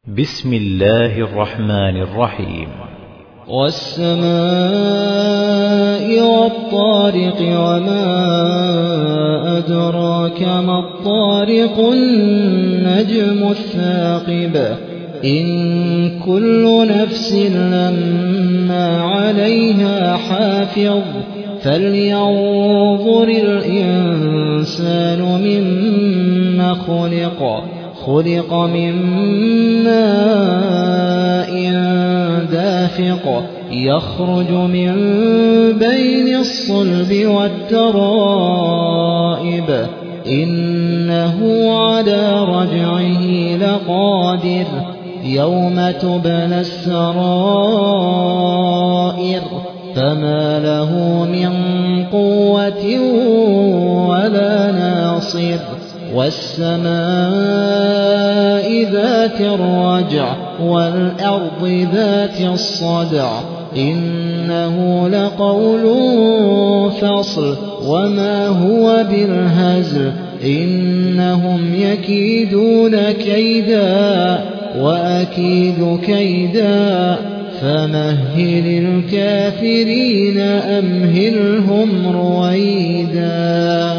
بسم الله الرحمن الرحيم. والسماء والطارق وما أدراك ما الطارق النجم الثاقب إن كل نفس لما عليها حافظ فلينظر الإنسان مما خلق من ماء دافق يخرج من بين الصلب والترائب إنه على رجعه لقادر يوم تبلى السرائر فما له من قوة ولا ناصر والسماء ذات الرجع والأرض ذات الصدع إنه لقول فصل وما هو بالهزل إنهم يكيدون كيدا وأكيد كيدا فمهل الكافرين أمهلهم رويدا.